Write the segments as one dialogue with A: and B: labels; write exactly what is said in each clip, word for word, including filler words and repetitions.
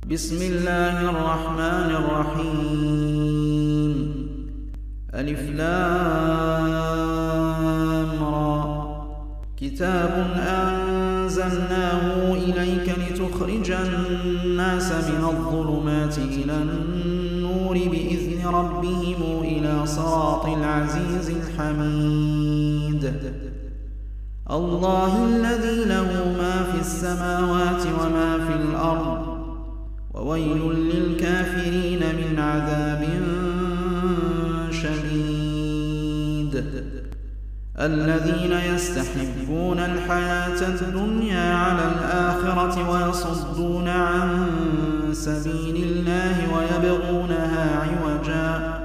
A: بسم الله الرحمن الرحيم. ألف لام را. كتاب أنزلناه إليك لتخرج الناس من الظلمات إلى النور بإذن ربهم إلى صراط العزيز الحميد. الله الذي له ما في السماوات وما في الأرض، وويل للكافرين من عذاب شديد. الذين يستحبون الحياة الدنيا على الآخرة ويصدون عن سبيل الله ويبغونها عوجا،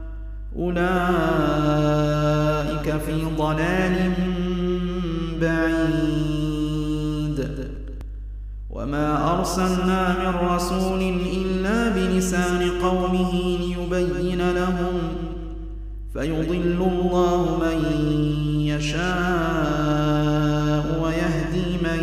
A: أولئك في ضلال بعيد. وما أرسلنا من رسول إلا بلسان قومه ليبين لهم، فيضل الله من يشاء ويهدي من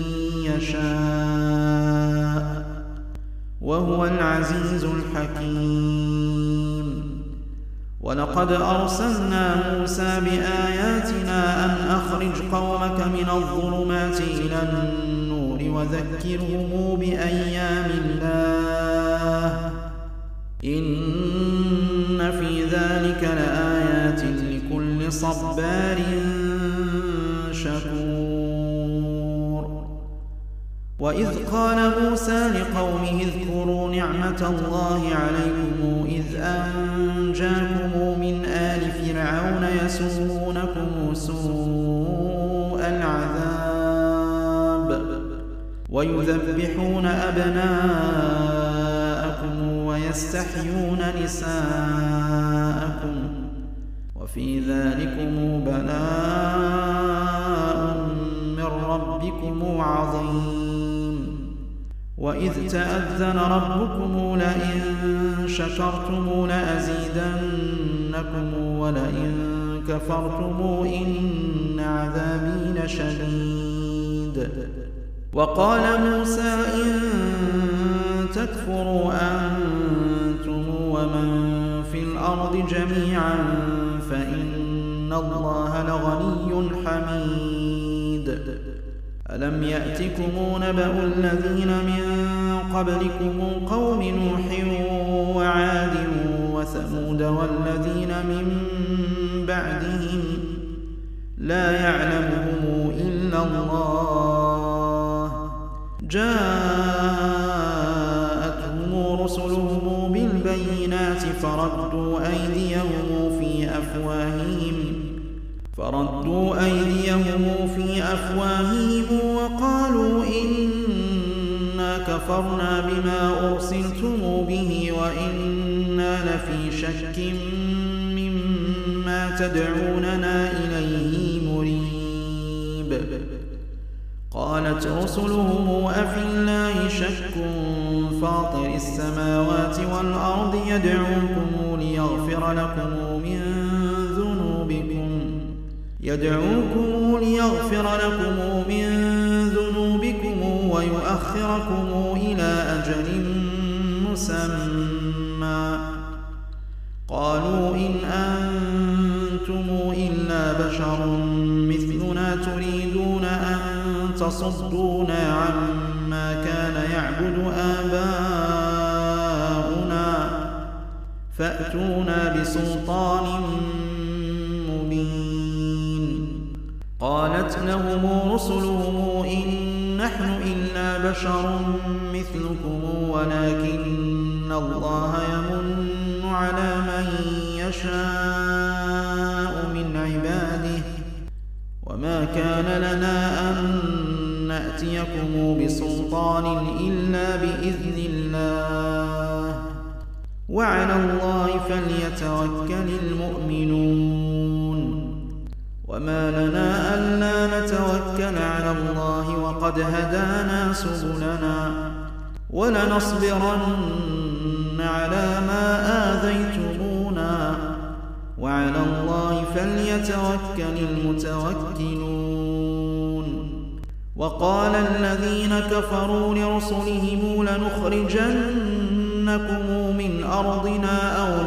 A: يشاء، وهو العزيز الحكيم. ولقد أرسلنا موسى بآياتنا أن أخرج قومك من الظلمات إلى النور وذكرهم بأيام الله، إن في ذلك لآيات لكل صبار شكور. وإذ قال موسى لقومه اذكروا نعمة الله عليكم إذ أنجاكم من آل فرعون يسومونكم سوء العذاب ويذبحون أبناءكم ويستحيون نساءكم، وفي ذلكم بلاء من ربكم عظيم. وإذ تأذن ربكم لئن شكرتم لأزيدنكم ولئن كفرتم إن عذابي لشديد. وقال موسى إن تكفروا أنتم ومن في الأرض جميعا فإن الله لغني حميد. ألم يأتكم نبأ الذين من قبلكم قوم نوح وعاد وثمود والذين من بعدهم لا يعلمهم إلا الله، جاءتهم رسلهم بالبينات فردوا أيديهم في أفواههم فردوا أيديهم في أفواههم وقالوا إنا كفرنا بما أرسلتم به وإنا لفي شك مما تدعوننا إليه مريب. قالت رسلهم أفي الله شك فاطر السماوات والأرض يدعوكم ليغفر لكم من ذنوبكم يدعوكم ليغفر لكم من ذنوبكم ويؤخركم إلى أجل مسمى. قالوا إن أنتم إلا بشر مثلنا تريدون أن تصدونا عما كان يعبد آباؤنا فأتونا بسلطان مبين. قالت لهم رسلهم إن نحن إلا بشر مثلكم ولكن الله يمن على من يشاء من عباده، وما كان لنا أن نأتيكم بسلطان إلا بإذن الله، وعلى الله فليتوكل المؤمنون. وما لنا ألا نتوكل على الله وقد هدانا سبلنا ولنصبرن على ما آذيتمونا وعلى الله فليتوكل المتوكلون. وقال الذين كفروا لرسلهم لنخرجنكم من أرضنا أو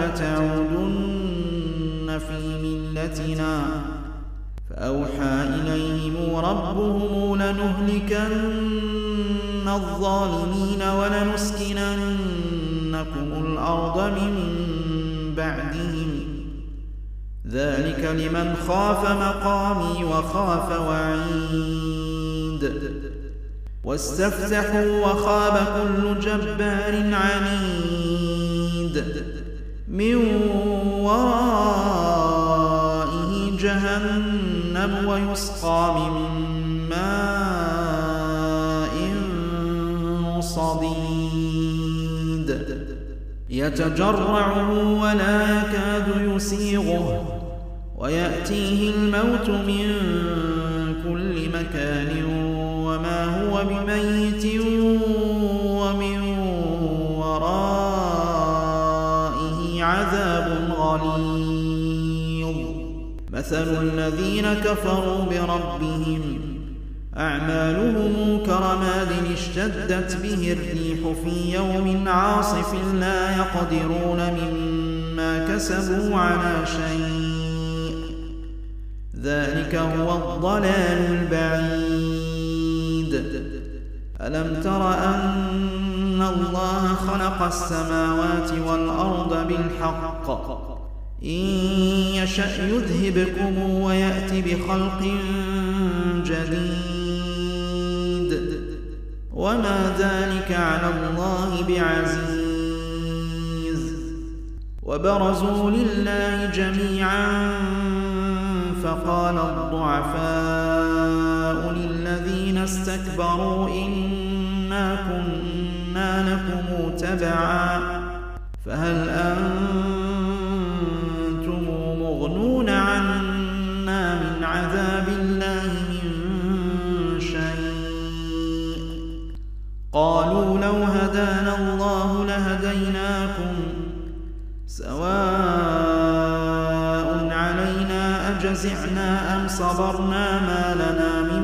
A: لتعودن في ملتنا فأوحى إليهم ربهم لنهلكن الظالمين ولنسكننكم الأرض من بعدهم ذلك لمن خاف مقامي وخاف وعيد واستفتحوا وخاب كل جبار عنيد من ورائه جهنم ويسقى من ماء صديد يتجرعه ولا يكاد يسيغه ويأتيه الموت من كل مكان وما هو بميت ومن ورائه عذاب غليظ مثل الذين كفروا بربهم أعمالهم كرماد اشتدت به الريح في يوم عاصف لا يقدرون مما كسبوا على شيء ذلك هو الضلال البعيد ألم تر أن الله خلق السماوات والأرض بالحق إن يشأ يذهبكم ويأتي بخلق جديد وما ذلك على الله بعزيز وبرزوا لله جميعا فقال الضعفاء للذين استكبروا إنا كنا لكم تبعا فهل أنتم مغنون عنا من عذاب الله من شيء قالوا لو هدانا الله لهديناكم سواء علينا أجزعنا أم صبرنا ما لنا من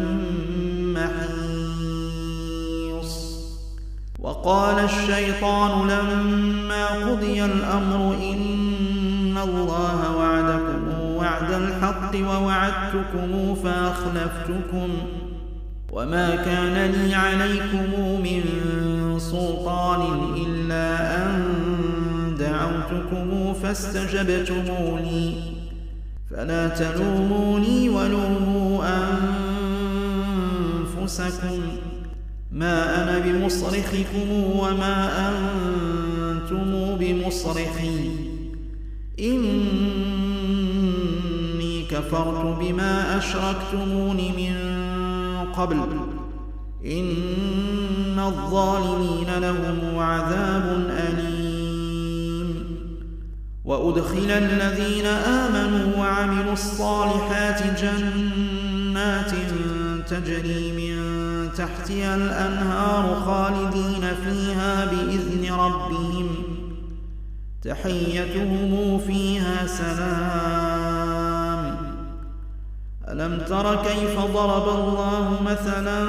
A: محيص وقال الشيطان لما قضي الأمر إن الله وعدكم وعد الحق ووعدتكم فأخلفتكم وما كان لي عليكم من سلطان إلا أن دعوتكم فاستجبتم لي فلا تلوموني ولوموا أنفسكم ما أنا بمصرخكم وما أنتم بمصرخي إني كفرت بما أشركتمون من قبل إن الظالمين لهم عذاب أليم وأدخل الذين آمنوا وعملوا الصالحات جنات تجري من تحتها الأنهار خالدين فيها بإذن ربهم تحيتهم فيها سلام ألم تر كيف ضرب الله مثلا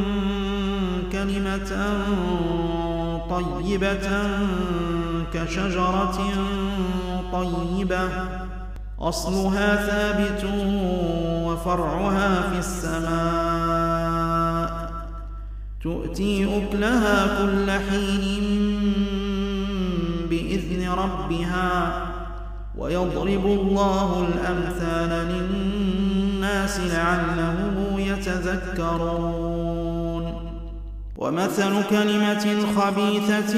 A: كلمة طيبة كشجرة طيبة أصلها ثابت وفرعها في السماء تؤتي أكلها كل حين بإذن ربها ويضرب الله الأمثال للناس لعلهم يتذكرون ومثل كلمة خبيثة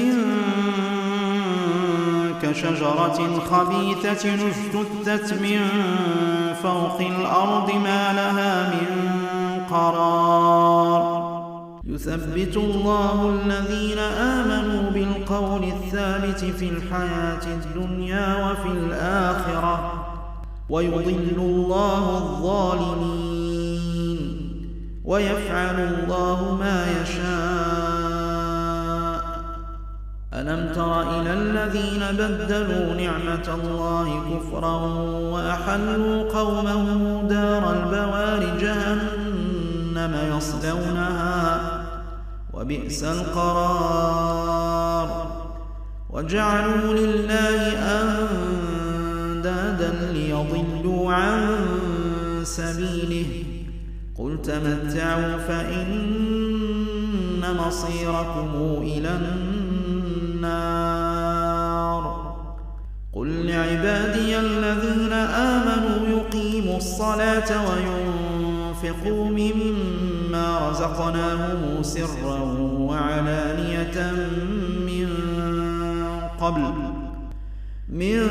A: كشجرة خبيثة اجتثت من فوق الأرض ما لها من قرار يثبت الله الذين آمنوا بالقول الثابت في الحياة الدنيا وفي الآخرة ويضل الله الظالمين ويفعل الله ما يشاء ألم تر إلى الذين بدلوا نعمة الله كفرا وأحلوا قومهم دار البوار جهنم يصلونها وبئس القرار وجعلوا لله أندادا ليضلوا عن سبيله قل تمتعوا فإن مصيركم إلى النار قل لعبادي الذين آمنوا يقيموا الصلاة وينفقوا مما رزقناهم سرا وعلانية من قبل من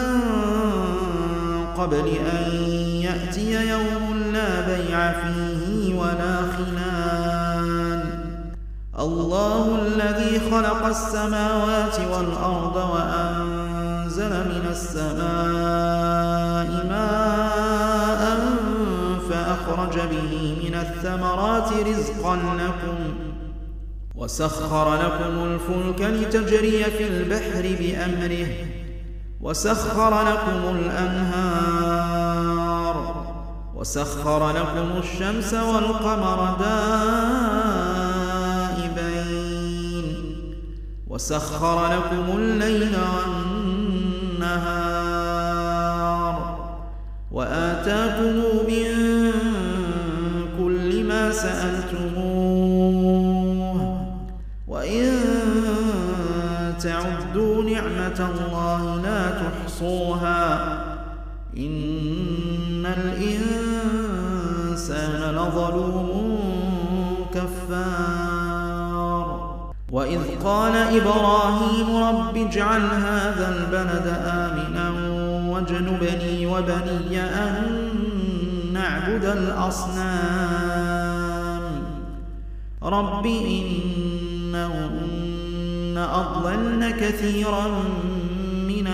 A: قبل أن يأتي يوم لا بيع فيه ولا خلال الله الذي خلق السماوات والأرض وأنزل من السماء ماء فأخرج به من الثمرات رزقا لكم وسخر لكم الفلك لتجري في البحر بأمره وسخر لكم الأنهار وسخر لكم الشمس والقمر دائبين وسخر لكم الليل والنهار وآتاكم من كل ما سألتموه وإن تعدوا نعمة الله لا تحصوها إن الإنسان لظلوم كفار وإذ قال إبراهيم رب اجعل هذا البلد آمنا واجنبني وبني أن نعبد الأصنام رب إنهن أضللن كثيرا من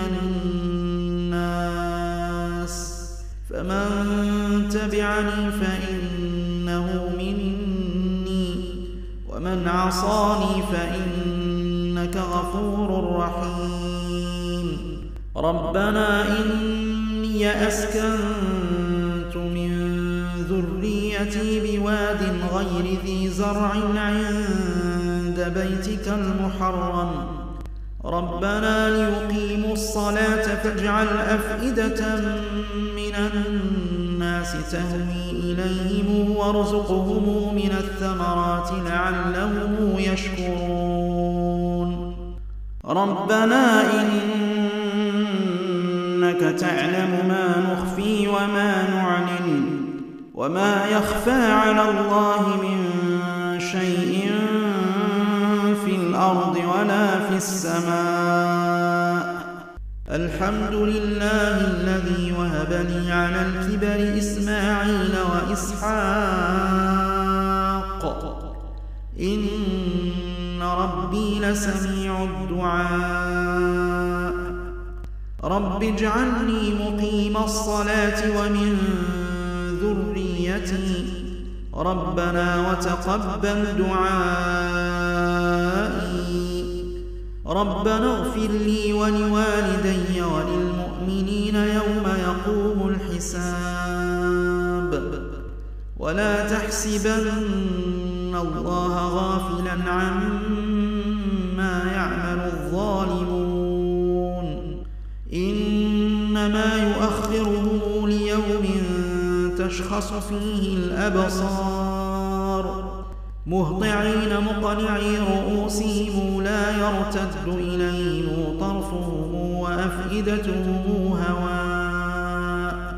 A: الناس فمن تبعني فإنه مني ومن عصاني فإنك غفور رحيم ربنا إني أسكنت من ذريتي بواد غير ذي زرع عند بيتك المحرم ربنا ليقيموا الصلاة فاجعل أفئدة من الناس تهوي إليهم وارزقهم من الثمرات لعلهم يشكرون ربنا إنك تعلم ما نخفي وما نعلن وما يخفى على الله من شيء في الأرض ولا في السماء الحمد لله الذي وهب لي على الكبر إسماعيل وإسحاق إن ربي لسميع الدعاء رب اجعلني مقيم الصلاة ومن ذريتي ربنا وتقبل دعائي ربنا اغفر لي ولوالدي وللمؤمنين يوم يقوم الحساب ولا تحسبن الله غافلا عما يعمل الظالمون إنما يؤخرهم ليوم تشخص فيه الأبصار مهطعين مقنعي رؤوسهم لا يرتد إليهم طرفهم وأفئدتهم هواء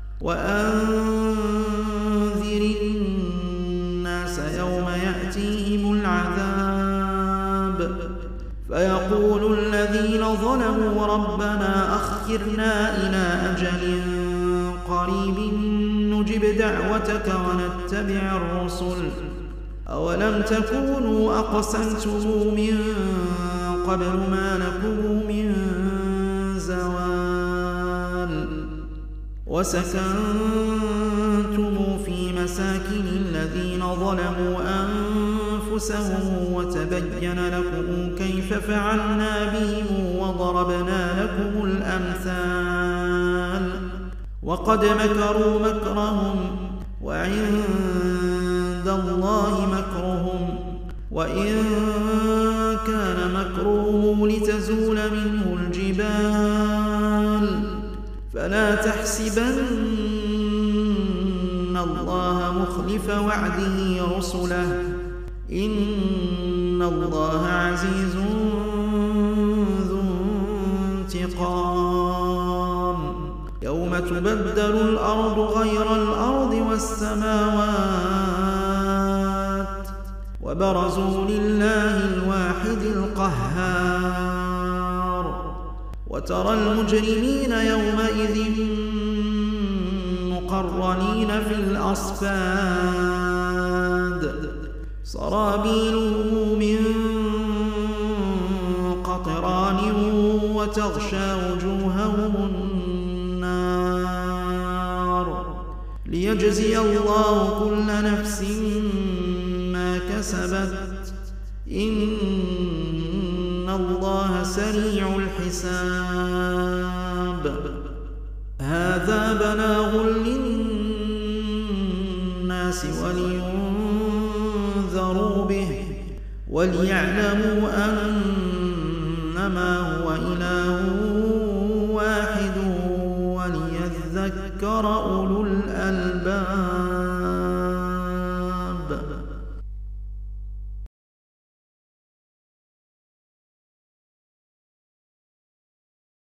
A: وأنذر الناس يوم يأتيهم العذاب فيقول الذين ظلموا ربنا أخرنا إلى أجل قريب نجب دعوتك ونتبع الرسل أولم تكونوا أقسمتم من قبل ما لكم من زوال وسكنتم في مساكن الذين ظلموا أنفسهم وتبين لكم كيف فعلنا بهم وضربنا لكم الأمثال وقد مكروا مكرهم وعند عند الله مكرهم وإن كان مكرهم لتزول منه الجبال فلا تحسبن الله مخلف وعده رسله إن الله عزيز ذو انتقام يوم تبدل الأرض غير الأرض والسماوات وبرزوا لله الواحد القهار وترى المجرمين يومئذ مقرنين في الأصفاد سرابيلهم من قطران وتغشى وجوههم النار ليجزي الله كل نفس ما كسبت إن الله سريع الحساب هذا بلاغ للناس ولينذروا به وليعلموا أنما هو إله واحد وليذكر أولو